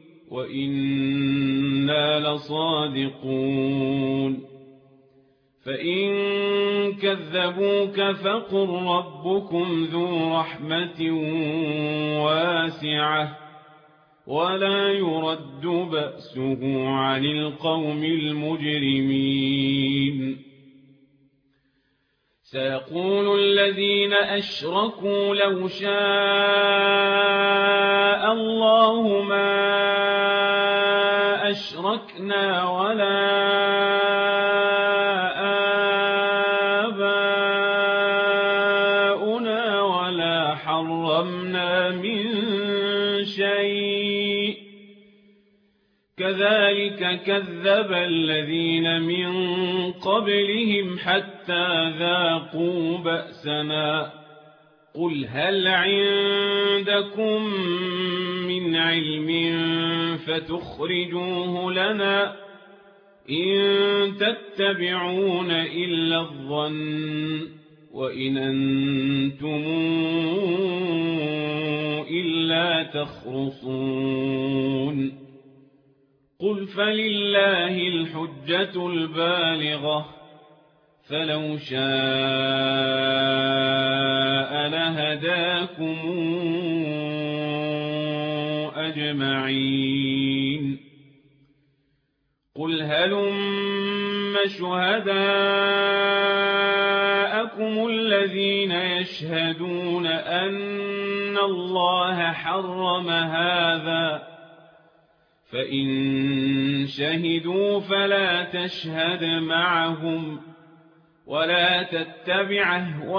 وإنا لصادقون فإن كذبوك فقل ربكم ذو رحمة واسعة ولا يرد بأسه عن القوم المجرمين سيقول الذين أشركوا لو شاء الله ما أشركنا ولا آباؤنا ولا حرمنا من شيء كذلك كذب الذين من قبلهم حتى ذاقوا بأسنا قل هل عندكم من علم فتخرجوه لنا إن تتبعون إلا الظن وإن أنتم إلا تخرصون قل فلله الحجة البالغة فلو شاء لهداكم أجمعين قل هلم شهداءكم الذين يشهدون أن الله حرم هذا فإن شهدوا فلا تشهد معهم ولا تتبع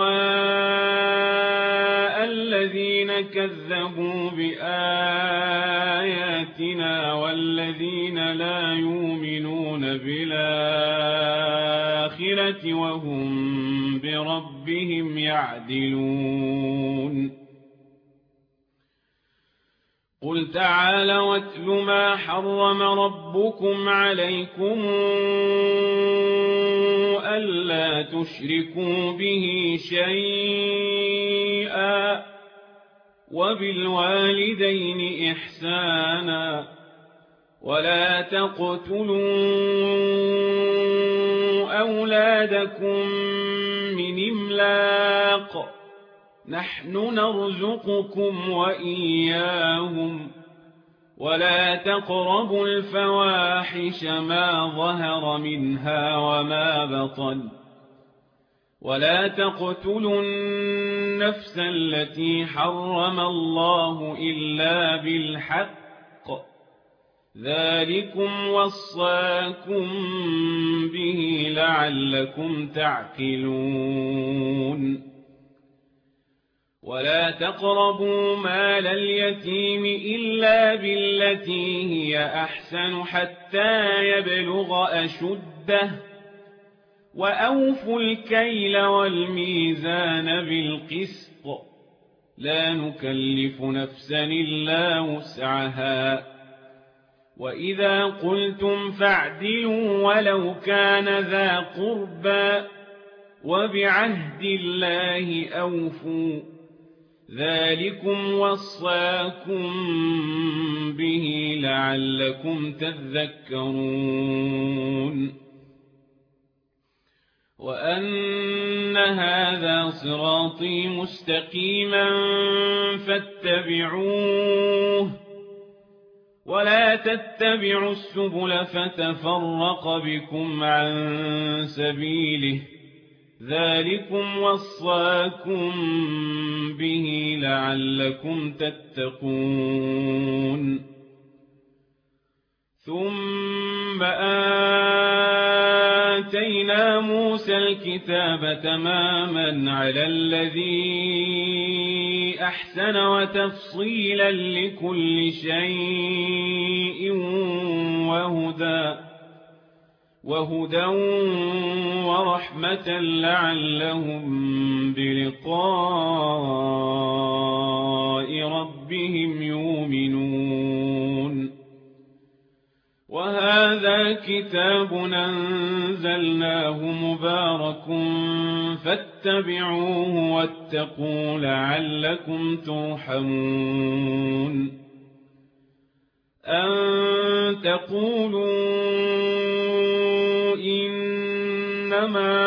أهواء الذين كذبوا بآياتنا والذين لا يؤمنون بالآخرة وهم بربهم يعدلون قل تعالوا واتل ما حرم ربكم عليكم ألا تشركوا به شيئا وبالوالدين إحسانا ولا تقتلوا أولادكم من إملاق نحن نرزقكم وإياهم ولا تقربوا الفواحش ما ظهر منها وما بطن ولا تقتلوا النفس التي حرم الله إلا بالحق ذلكم وصاكم به لعلكم تعقلون ولا تقربوا مال اليتيم إلا بالتي هي أحسن حتى يبلغ أشده وأوفوا الكيل والميزان بالقسط لا نكلف نفسا إلا وسعها وإذا قلتم فاعدلوا ولو كان ذا قربى وبعهد الله أوفوا ذلكم وصاكم به لعلكم تذكرون وأن هذا صراطي مستقيما فاتبعوه ولا تتبعوا السبل فتفرق بكم عن سبيله ذلكم وصاكم به لعلكم تتقون ثم آتينا موسى الكتاب تماما على الذي أحسن وتفصيلا لكل شيء وهدى ورحمة لعلهم بلقاء ربهم يؤمنون وهذا كتاب أنزلناه مبارك فاتبعوه واتقوا لعلكم ترحمون أن تقولوا إنما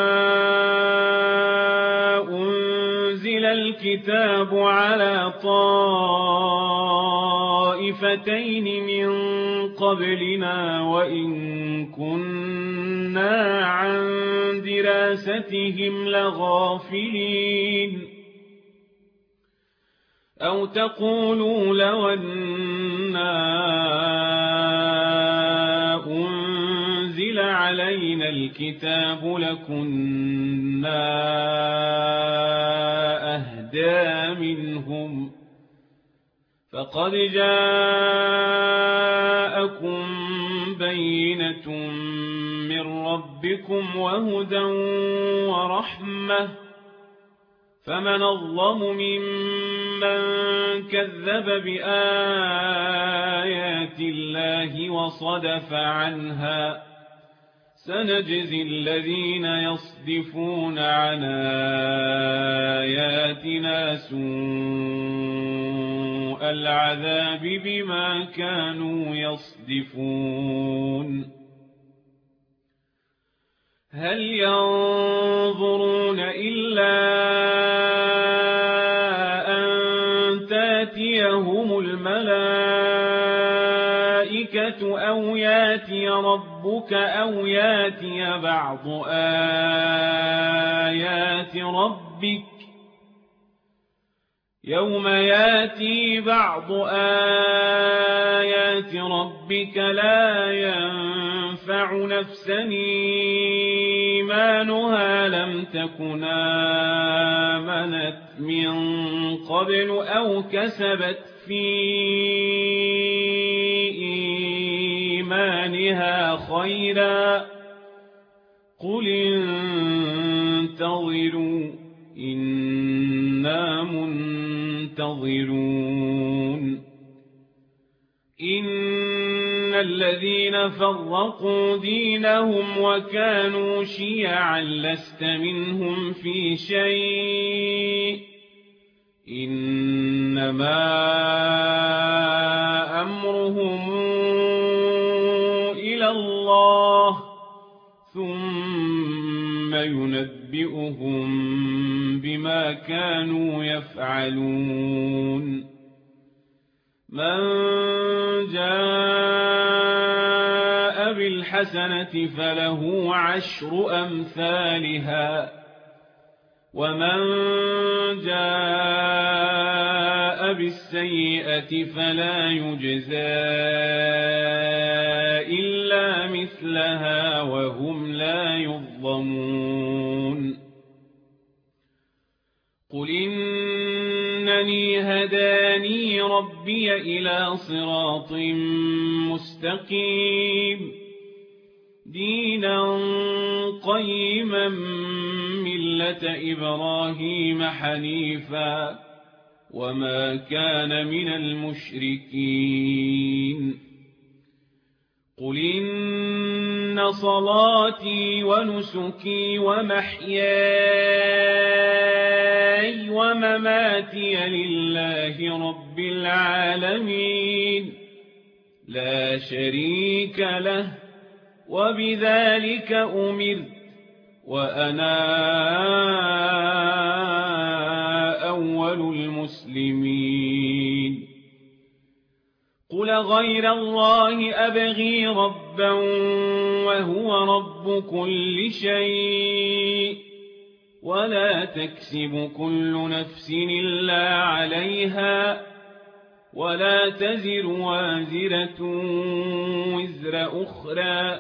أنزل الكتاب على طائفتين طائفتين من قبلنا وإن كنا عن دراستهم لغافلين أو تقولوا لو أنا أنزل علينا الكتاب لكنا أهدى منهم فقد جاءكم بينة من ربكم وهدى ورحمة فمن أظلم ممن كذب بآيات الله وصدف عنها سنجزي الذين يصدفون عن آياتنا سوء العذاب بما كانوا يصدفون هل ينظرون إلا أن تأتيهم الملائكة أو يأتي ربك أو يأتي بعض آيات ربك يوم يأتي بعض آيات ربك لا ينفع نفسا إيمانها لم تكن آمنت من قبل أو كسبت في إيمانها خيرا قل انتظروا إنا منتظرون إن الذين فرقوا دينهم وكانوا شيعا لست منهم في شيء إنما أمرهم إلى الله ثم ينبئهم بما كانوا يفعلون من جاء بالحسنة فله 10 أمثالها ومن جاء بالسيئة فلا يجزى إلا مثلها وهم لا يظلمون قل إنني هداني ربي إلى صراط مستقيم دينا قيما ملة إبراهيم حنيفا وما كان من المشركين قل إن صلاتي ونسكي ومحياي ومماتي لله رب العالمين لا شريك له وبذلك أمرت وأنا أول المسلمين قل غير الله أبغي ربا وهو رب كل شيء ولا تكسب كل نفس إلا عليها ولا تزر وازرة وزر أخرى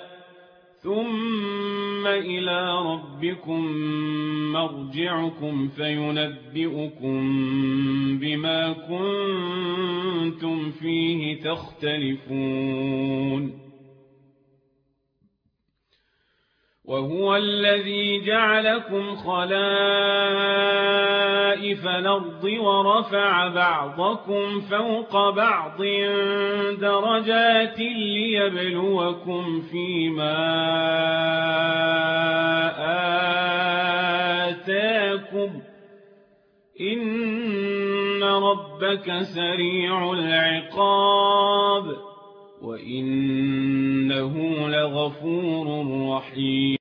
ثم إلى ربكم مرجعكم فينبئكم بما كنتم فيه تختلفون وهو الذي جعلكم خلائف الأرض ورفع بعضكم فوق بعض درجات ليبلوكم فيما آتاكم إن ربك سريع العقاب وإنه لغفور رحيم